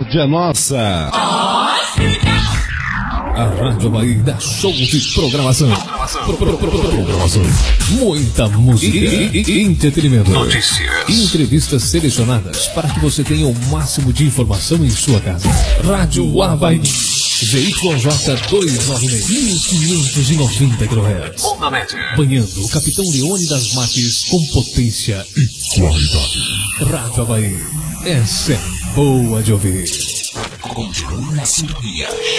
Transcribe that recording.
tarde é nossa. A Rádio Havaí dá show de programação. Muita música e entretenimento. Notícias. Entrevistas selecionadas para que você tenha o máximo de informação em sua casa. Rádio Havaí. ZYJ 296, 1590 kHz. Onda média. Banhando o Capitão Leone das Mates com potência e qualidade. Rádio Havaí. Essa é boa de ouvir. Continue na sintonia.